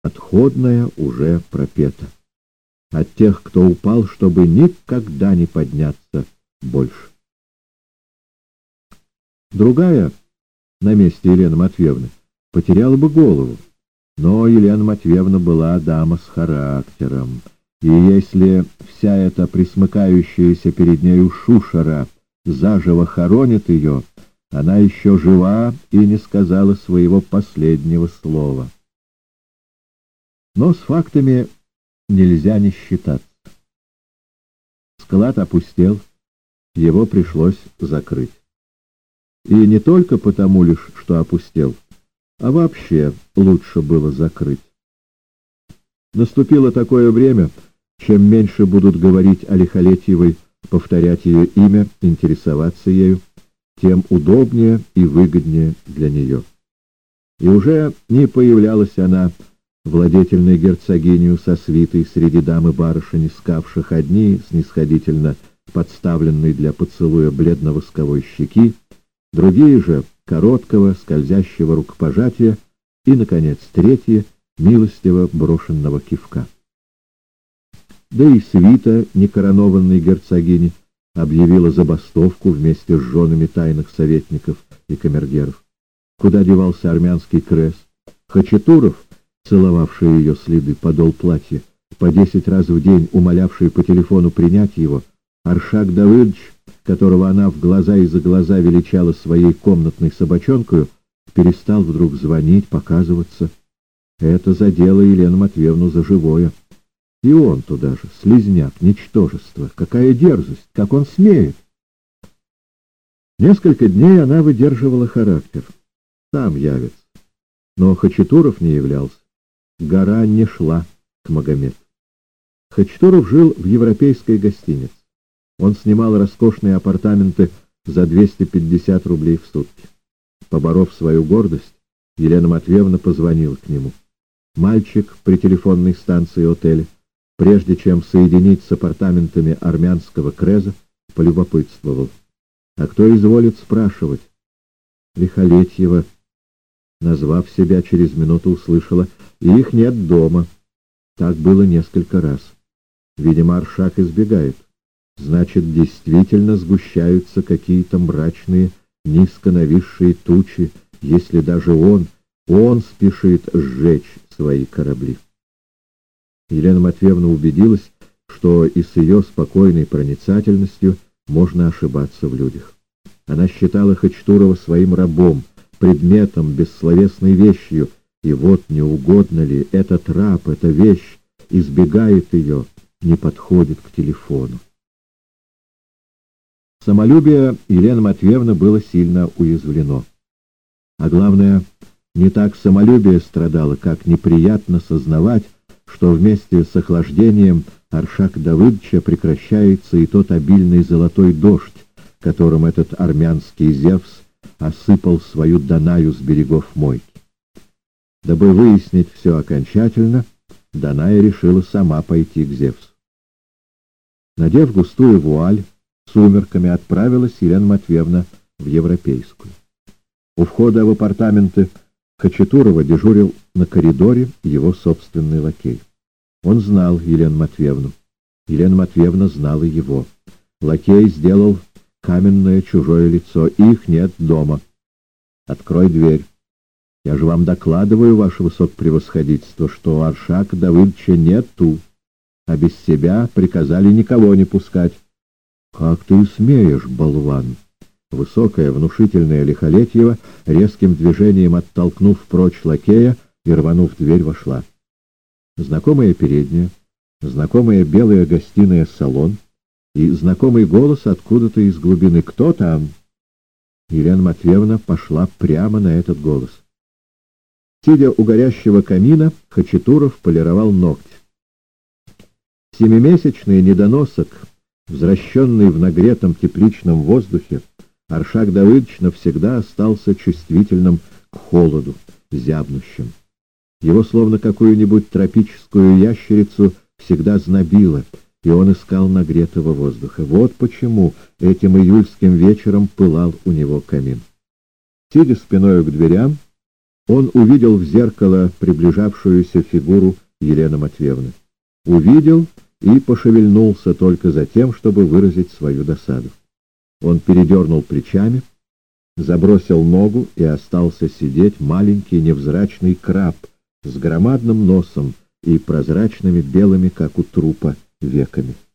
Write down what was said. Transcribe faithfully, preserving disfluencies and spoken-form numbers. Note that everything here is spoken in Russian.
отходная уже пропета. От тех, кто упал, чтобы никогда не подняться больше. Другая, на месте Елены Матвеевны, потеряла бы голову. Но Елена Матвеевна была дама с характером, и если вся эта присмыкающаяся перед нею шушера заживо хоронит ее, она еще жива и не сказала своего последнего слова. Но с фактами нельзя не считаться. Склад опустел, его пришлось закрыть. И не только потому лишь, что опустел, а вообще лучше было закрыть. Наступило такое время, чем меньше будут говорить о Лихолетьевой, повторять ее имя, интересоваться ею, тем удобнее и выгоднее для нее. И уже не появлялась она, владетельной герцогинью со свитой среди дам и барышень, искавших одни снисходительно подставленной для поцелуя бледно-восковой щеки, другие же короткого, скользящего рукопожатия и, наконец, третье — милостиво брошенного кивка. Да и свита некоронованной герцогини объявила забастовку вместе с женами тайных советников и камергеров. Куда девался армянский крест? Хачатуров, целовавший ее следы, подол платья, по десять раз в день умолявший по телефону принять его, Аршак Давыдович, которого она в глаза и за глаза величала своей комнатной собачонкою, перестал вдруг звонить, показываться. Это задело Елену Матвеевну за живое. И он туда же, слизняк, ничтожество. Какая дерзость, как он смеет! Несколько дней она выдерживала характер. Сам явится. Но Хачатуров не являлся. Гора не шла к Магомету. Хачатуров жил в европейской гостинице. Он снимал роскошные апартаменты за двести пятьдесят рублей в сутки. Поборов свою гордость, Елена Матвеевна позвонила к нему. Мальчик при телефонной станции отеля, прежде чем соединить с апартаментами армянского креза, полюбопытствовал. А кто изволит спрашивать? Лихолетьева, назвав себя, через минуту услышала: их нет дома. Так было несколько раз. Видимо, Аршак избегает. Значит, действительно сгущаются какие-то мрачные, низко нависшие тучи, если даже он, он спешит сжечь свои корабли. Елена Матвеевна убедилась, что и с ее спокойной проницательностью можно ошибаться в людях. Она считала Хачатурова своим рабом, предметом, бессловесной вещью, и вот не угодно ли этот раб, эта вещь, избегает ее, не подходит к телефону. Самолюбие Елены Матвеевны было сильно уязвлено. А главное, не так самолюбие страдало, как неприятно сознавать, что вместе с охлаждением Аршака Давыдовича прекращается и тот обильный золотой дождь, которым этот армянский Зевс осыпал свою Данаю с берегов Мойки. Дабы выяснить все окончательно, Даная решила сама пойти к Зевсу. Надев густую вуаль, сумерками отправилась Елена Матвеевна в Европейскую. У входа в апартаменты Хачатурова дежурил на коридоре его собственный лакей. Он знал Елену Матвеевну. Елена Матвеевна знала его. Лакей сделал каменное чужое лицо. Их нет дома. Открой дверь. Я же вам докладываю, ваше высокопревосходительство, что у Аршака Давыдовича нету, а без себя приказали никого не пускать. «Как ты смеешь, болван!» Высокая, внушительная Лихолетьева, резким движением оттолкнув прочь лакея и рванув дверь, вошла. Знакомая передняя, знакомая белая гостиная салон и знакомый голос откуда-то из глубины. «Кто там?» Елена Матвеевна пошла прямо на этот голос. Сидя у горящего камина, Хачатуров полировал ногти. Семимесячный недоносок, взращенный в нагретом тепличном воздухе, Аршак Давыдович навсегда остался чувствительным к холоду, зябнущим. Его, словно какую-нибудь тропическую ящерицу, всегда знобило, и он искал нагретого воздуха. Вот почему этим июльским вечером пылал у него камин. Сидя спиною к дверям, Он увидел в зеркало приближавшуюся фигуру Елены Матвеевны. Увидел и пошевельнулся только за тем, чтобы выразить свою досаду. Он передернул плечами, забросил ногу и остался сидеть маленький невзрачный краб с громадным носом и прозрачными белыми, как у трупа, веками.